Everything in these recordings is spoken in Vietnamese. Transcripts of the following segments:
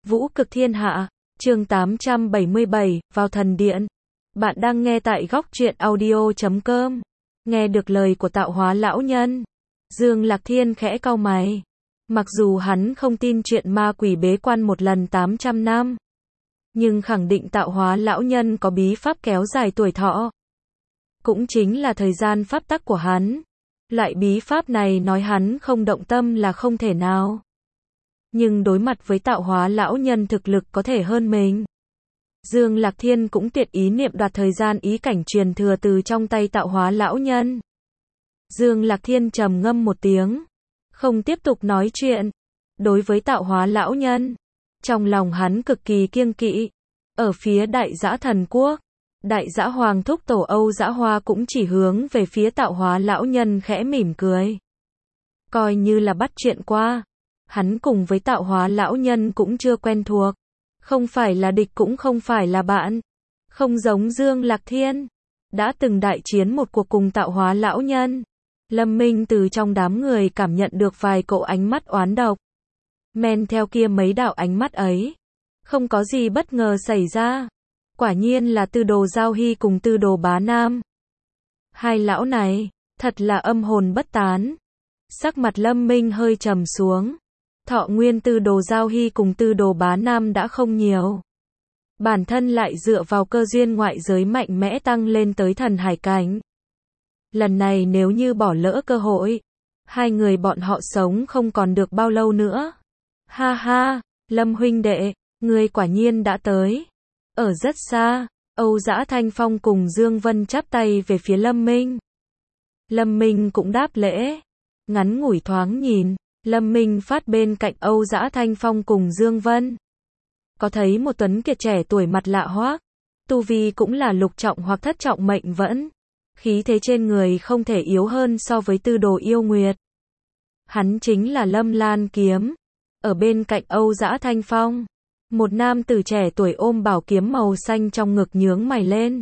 Vũ cực thiên hạ, chương 877, vào thần điện. Bạn đang nghe tại góc truyện audio.com. Nghe được lời của tạo hóa lão nhân. Dương Lạc Thiên khẽ cau mày. Mặc dù hắn không tin chuyện ma quỷ bế quan một lần 800 năm. Nhưng khẳng định tạo hóa lão nhân có bí pháp kéo dài tuổi thọ. Cũng chính là thời gian pháp tắc của hắn. Loại bí pháp này nói hắn không động tâm là không thể nào. Nhưng đối mặt với tạo hóa lão nhân thực lực có thể hơn mình. Dương Lạc Thiên cũng tuyệt ý niệm đoạt thời gian ý cảnh truyền thừa từ trong tay tạo hóa lão nhân. Dương Lạc Thiên trầm ngâm một tiếng. Không tiếp tục nói chuyện. Đối với tạo hóa lão nhân. Trong lòng hắn cực kỳ kiêng kỵ. Ở phía đại dã thần quốc. Đại dã hoàng thúc tổ Âu Dã Hoa cũng chỉ hướng về phía tạo hóa lão nhân khẽ mỉm cười. Coi như là bắt chuyện qua. Hắn cùng với tạo hóa lão nhân cũng chưa quen thuộc. Không phải là địch cũng không phải là bạn. Không giống Dương Lạc Thiên. Đã từng đại chiến một cuộc cùng tạo hóa lão nhân. Lâm Minh từ trong đám người cảm nhận được vài cỗ ánh mắt oán độc. Men theo kia mấy đạo ánh mắt ấy. Không có gì bất ngờ xảy ra. Quả nhiên là Tư Đồ Giao Hy cùng Tư Đồ Bá Nam. Hai lão này, thật là âm hồn bất tán. Sắc mặt Lâm Minh hơi trầm xuống. Thọ nguyên Tư Đồ Giao Hy cùng Tư Đồ Bá Nam đã không nhiều. Bản thân lại dựa vào cơ duyên ngoại giới mạnh mẽ tăng lên tới thần hải cảnh. Lần này nếu như bỏ lỡ cơ hội, hai người bọn họ sống không còn được bao lâu nữa. Ha ha, Lâm huynh đệ, ngươi quả nhiên đã tới. Ở rất xa, Âu Dã Thanh Phong cùng Dương Vân chắp tay về phía Lâm Minh. Lâm Minh cũng đáp lễ. Ngắn ngủi thoáng nhìn, Lâm Minh phát bên cạnh Âu Dã Thanh Phong cùng Dương Vân. Có thấy một tuấn kiệt trẻ tuổi mặt lạ hoắc, tu vi cũng là lục trọng hoặc thất trọng mệnh vẫn. Khí thế trên người không thể yếu hơn so với Tư Đồ Yêu Nguyệt. Hắn chính là Lâm Lan Kiếm. Ở bên cạnh Âu Dã Thanh Phong, một nam tử trẻ tuổi ôm bảo kiếm màu xanh trong ngực nhướng mày lên.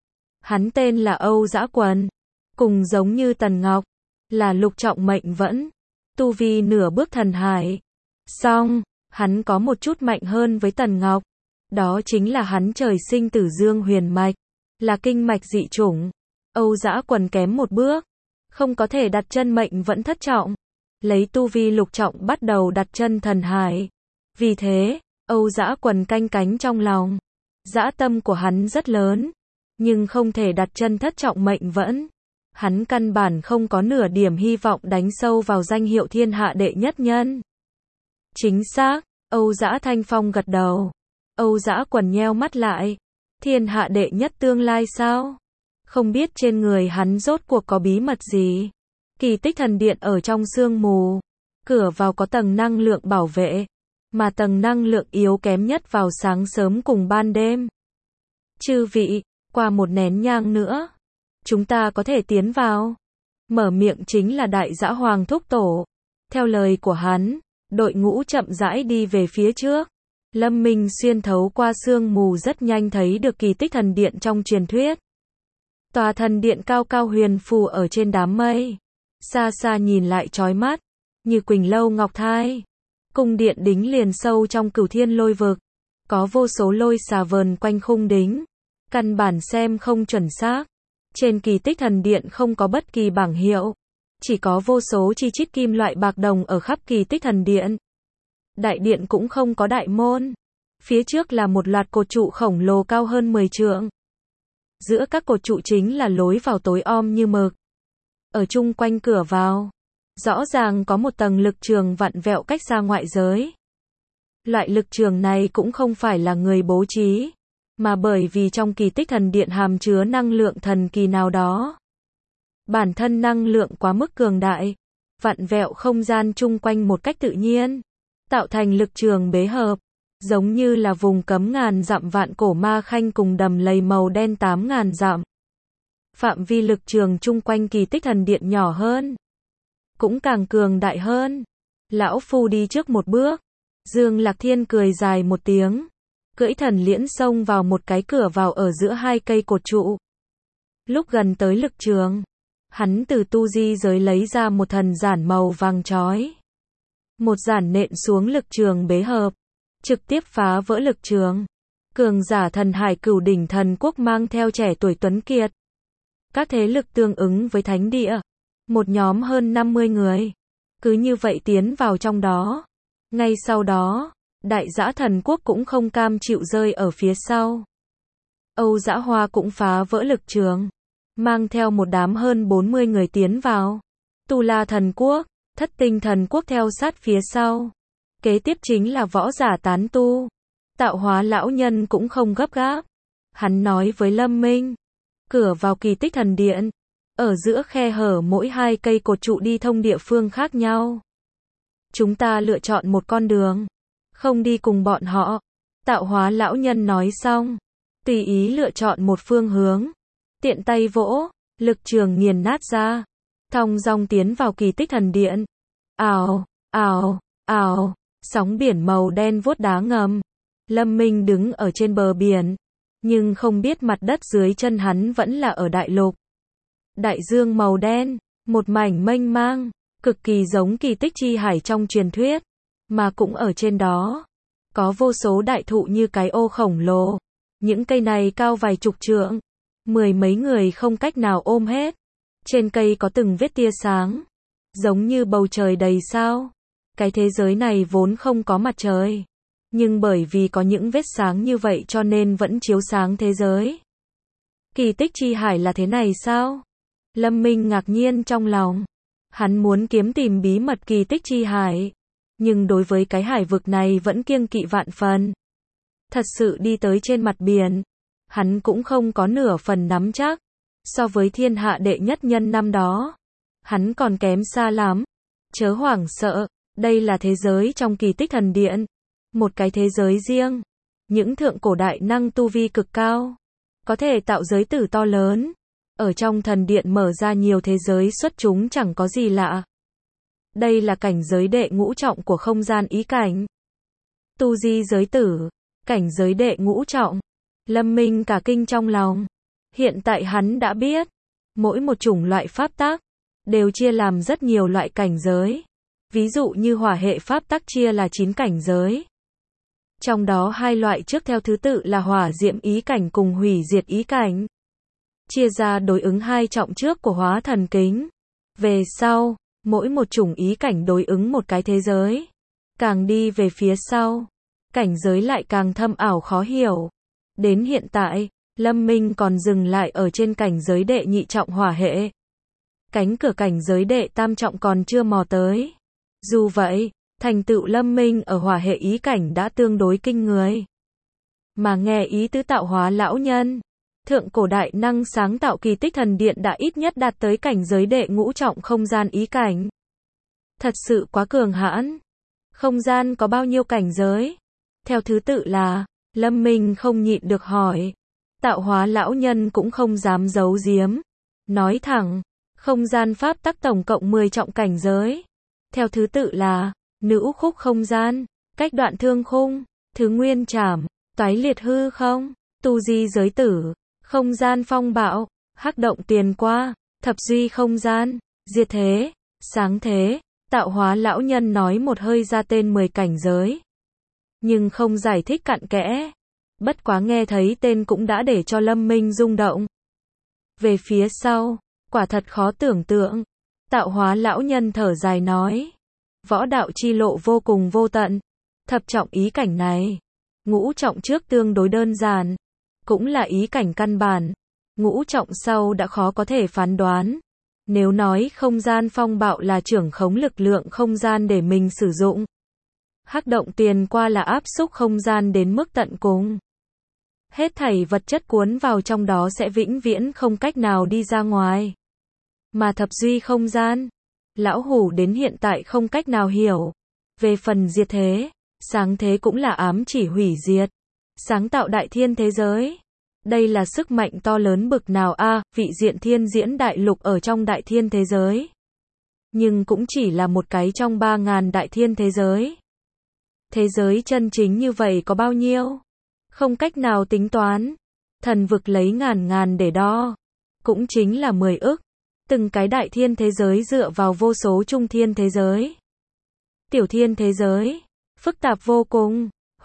Hắn tên là Âu Dã Quần, cùng giống như Tần Ngọc, là lục trọng mệnh vẫn, tu vi nửa bước thần hải. Song, hắn có một chút mạnh hơn với Tần Ngọc, đó chính là hắn trời sinh Tử Dương huyền mạch, là kinh mạch dị chủng. Âu Dã Quần kém một bước, không có thể đặt chân mệnh vẫn thất trọng, lấy tu vi lục trọng bắt đầu đặt chân thần hải. Vì thế, Âu Dã Quần canh cánh trong lòng. Dã tâm của hắn rất lớn, nhưng không thể đặt chân thất trọng mệnh vẫn. Hắn căn bản không có nửa điểm hy vọng đánh sâu vào danh hiệu thiên hạ đệ nhất nhân. Chính xác, Âu Dã Thanh Phong gật đầu. Âu Dã Quần nheo mắt lại. Thiên hạ đệ nhất tương lai sao? Không biết trên người hắn rốt cuộc có bí mật gì. Kỳ Tích Thần Điện ở trong sương mù. Cửa vào có tầng năng lượng bảo vệ. Mà tầng năng lượng yếu kém nhất vào sáng sớm cùng ban đêm. Chư vị, qua một nén nhang nữa, chúng ta có thể tiến vào. Mở miệng chính là Đại Dã Hoàng thúc tổ. Theo lời của hắn, đội ngũ chậm rãi đi về phía trước. Lâm Minh xuyên thấu qua sương mù rất nhanh thấy được Kỳ Tích Thần Điện trong truyền thuyết. Tòa thần điện cao cao huyền phù ở trên đám mây. Xa xa nhìn lại chói mắt, như Quỳnh Lâu Ngọc Thai. Cung điện đính liền sâu trong Cửu Thiên Lôi vực. Có vô số lôi xà vờn quanh khung đính. Căn bản xem không chuẩn xác. Trên Kỳ Tích Thần Điện không có bất kỳ bảng hiệu. Chỉ có vô số chi chít kim loại bạc đồng ở khắp Kỳ Tích Thần Điện. Đại điện cũng không có đại môn. Phía trước là một loạt cột trụ khổng lồ cao hơn 10 trượng. Giữa các cột trụ chính là lối vào tối om như mực. Ở chung quanh cửa vào, rõ ràng có một tầng lực trường vặn vẹo cách xa ngoại giới. Loại lực trường này cũng không phải là người bố trí, mà bởi vì trong Kỳ Tích Thần Điện hàm chứa năng lượng thần kỳ nào đó. Bản thân năng lượng quá mức cường đại, vặn vẹo không gian chung quanh một cách tự nhiên, tạo thành lực trường bế hợp, giống như là vùng cấm ngàn dặm vạn cổ ma khanh cùng đầm lầy màu đen 8.000 dặm. Phạm vi lực trường chung quanh Kỳ Tích Thần Điện nhỏ hơn, cũng càng cường đại hơn. Lão phu đi trước một bước. Dương Lạc Thiên cười dài một tiếng, cưỡi thần liễn xông vào một cái cửa vào ở giữa hai cây cột trụ. Lúc gần tới lực trường, hắn từ tu di giới lấy ra một thần giản màu vàng chói. Một giản nện xuống lực trường bế hợp. trực tiếp phá vỡ lực trường. Cường giả thần hải cửu đỉnh thần quốc mang theo trẻ tuổi tuấn kiệt. Các thế lực tương ứng với thánh địa. Một nhóm hơn 50 người. Cứ như vậy tiến vào trong đó. Ngay sau đó, Đại Dã thần quốc cũng không cam chịu rơi ở phía sau. Âu Dã Hoa cũng phá vỡ lực trường. Mang theo một đám hơn 40 người tiến vào. Tu La thần quốc, Thất Tinh thần quốc theo sát phía sau. Kế tiếp chính là võ giả tán tu. Tạo Hóa lão nhân cũng không gấp gáp. Hắn nói với Lâm Minh. Cửa vào kỳ tích thần điện. Ở giữa khe hở mỗi 2 cây cột trụ đi thông địa phương khác nhau. Chúng ta lựa chọn một con đường. Không đi cùng bọn họ. Tạo Hóa lão nhân nói xong. Tùy ý lựa chọn một phương hướng. Tiện tay vỗ. Lực trường nghiền nát ra. Thong dong tiến vào kỳ tích thần điện. Ào, ào, ào. Sóng biển màu đen vuốt đá ngầm. Lâm Minh đứng ở trên bờ biển. Nhưng không biết mặt đất dưới chân hắn vẫn là ở đại lục. Đại dương màu đen. Một mảnh mênh mang. Cực kỳ giống kỳ tích chi hải trong truyền thuyết. Mà cũng ở trên đó. Có vô số đại thụ như cái ô khổng lồ. Những cây này cao vài chục trượng. 10 mấy người không cách nào ôm hết. Trên cây có từng vết tia sáng. Giống như bầu trời đầy sao. Cái thế giới này vốn không có mặt trời. Nhưng bởi vì có những vết sáng như vậy cho nên vẫn chiếu sáng thế giới. Kỳ tích chi hải là thế này sao? Lâm Minh ngạc nhiên trong lòng. Hắn muốn kiếm tìm bí mật kỳ tích chi hải. Nhưng đối với cái hải vực này vẫn kiêng kỵ vạn phần. Thật sự đi tới trên mặt biển. Hắn cũng không có nửa phần nắm chắc. So với thiên hạ đệ nhất nhân năm đó. Hắn còn kém xa lắm. Chớ hoảng sợ. Đây là thế giới trong kỳ tích thần điện. Một cái thế giới riêng. Những thượng cổ đại năng tu vi cực cao. Có thể tạo giới tử to lớn. Ở trong thần điện mở ra nhiều thế giới xuất chúng chẳng có gì lạ. Đây là cảnh giới đệ ngũ trọng của không gian ý cảnh. Tu di giới tử. Cảnh giới đệ ngũ trọng. Lâm Minh cả kinh trong lòng. Hiện tại hắn đã biết. Mỗi một chủng loại pháp tắc. Đều chia làm rất nhiều loại cảnh giới. Ví dụ như hỏa hệ pháp tắc chia là 9 cảnh giới. Trong đó 2 loại trước theo thứ tự là hỏa diệm ý cảnh cùng hủy diệt ý cảnh. Chia ra đối ứng 2 trọng trước của hóa thần kính. Về sau, mỗi một chủng ý cảnh đối ứng một cái thế giới. Càng đi về phía sau, cảnh giới lại càng thâm ảo khó hiểu. Đến hiện tại, Lâm Minh còn dừng lại ở trên cảnh giới đệ nhị trọng hỏa hệ. Cánh cửa cảnh giới đệ tam trọng còn chưa mò tới. Dù vậy, thành tựu Lâm Minh ở hỏa hệ ý cảnh đã tương đối kinh người. Mà nghe ý tứ Tạo Hóa lão nhân, thượng cổ đại năng sáng tạo kỳ tích thần điện đã ít nhất đạt tới cảnh giới đệ ngũ trọng không gian ý cảnh. Thật sự quá cường hãn. Không gian có bao nhiêu cảnh giới? Theo thứ tự là, Lâm Minh không nhịn được hỏi. Tạo Hóa lão nhân cũng không dám giấu giếm. Nói thẳng, không gian pháp tắc tổng cộng 10 trọng cảnh giới. Theo thứ tự là, nữ khúc không gian, cách đoạn thương khung, thứ nguyên trảm, toái liệt hư không, tu di giới tử, không gian phong bạo, hắc động tiền qua, thập duy không gian, diệt thế, sáng thế. Tạo Hóa lão nhân nói một hơi ra tên 10 cảnh giới. Nhưng không giải thích cặn kẽ. Bất quá nghe thấy tên cũng đã để cho Lâm Minh rung động. Về phía sau, quả thật khó tưởng tượng. Tạo Hóa lão nhân thở dài nói. Võ đạo chi lộ vô cùng vô tận. Thập trọng ý cảnh này. Ngũ trọng trước tương đối đơn giản. Cũng là ý cảnh căn bản. Ngũ trọng sau đã khó có thể phán đoán. Nếu nói không gian phong bạo là trưởng khống lực lượng không gian để mình sử dụng. Hắc động tiền qua là áp xúc không gian đến mức tận cùng. Hết thảy vật chất cuốn vào trong đó sẽ vĩnh viễn không cách nào đi ra ngoài. Mà thập duy không gian, lão hủ đến hiện tại không cách nào hiểu. Về phần diệt thế, sáng thế cũng là ám chỉ hủy diệt. Sáng tạo đại thiên thế giới. Đây là sức mạnh to lớn bực nào a, vị diện thiên diễn đại lục ở trong đại thiên thế giới. Nhưng cũng chỉ là một cái trong 3.000 đại thiên thế giới. Thế giới chân chính như vậy có bao nhiêu? Không cách nào tính toán. Thần vực lấy ngàn để đo. Cũng chính là 10 ức. Từng cái đại thiên thế giới dựa vào vô số trung thiên thế giới. Tiểu thiên thế giới. Phức tạp vô cùng.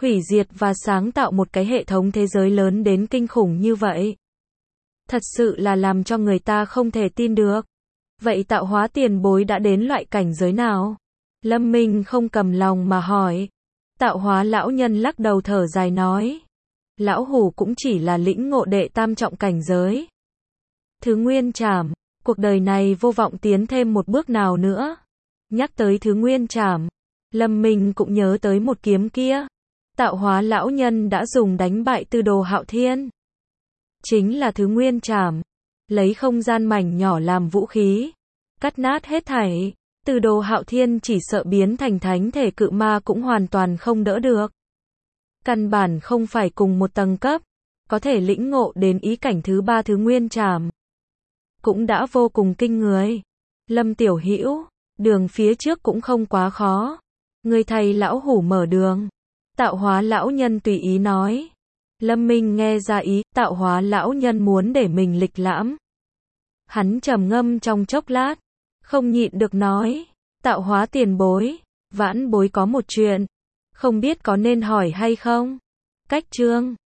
hủy diệt và sáng tạo một cái hệ thống thế giới lớn đến kinh khủng như vậy. Thật sự là làm cho người ta không thể tin được. Vậy tạo hóa tiền bối đã đến loại cảnh giới nào? Lâm Minh không cầm lòng mà hỏi. Tạo hóa lão nhân lắc đầu thở dài nói. Lão hủ cũng chỉ là lĩnh ngộ đệ tam trọng cảnh giới. Thứ nguyên trảm, cuộc đời này vô vọng tiến thêm một bước nào nữa. Nhắc tới thứ nguyên trảm, Lâm Minh cũng nhớ tới một kiếm kia. Tạo hóa lão nhân đã dùng đánh bại Tư Đồ Hạo Thiên. Chính là thứ nguyên trảm. Lấy không gian mảnh nhỏ làm vũ khí. Cắt nát hết thảy. Tư Đồ Hạo Thiên chỉ sợ biến thành thánh thể cự ma cũng hoàn toàn không đỡ được. Căn bản không phải cùng một tầng cấp. Có thể lĩnh ngộ đến ý cảnh thứ ba thứ nguyên trảm. Cũng đã vô cùng kinh người. Lâm tiểu hữu, đường phía trước cũng không quá khó. Người thầy lão hủ mở đường. Tạo hóa lão nhân tùy ý nói. Lâm Minh nghe ra ý, tạo hóa lão nhân muốn để mình lịch lãm. Hắn trầm ngâm trong chốc lát, không nhịn được nói. Tạo hóa tiền bối, vãn bối có một chuyện. Không biết có nên hỏi hay không? Cách chương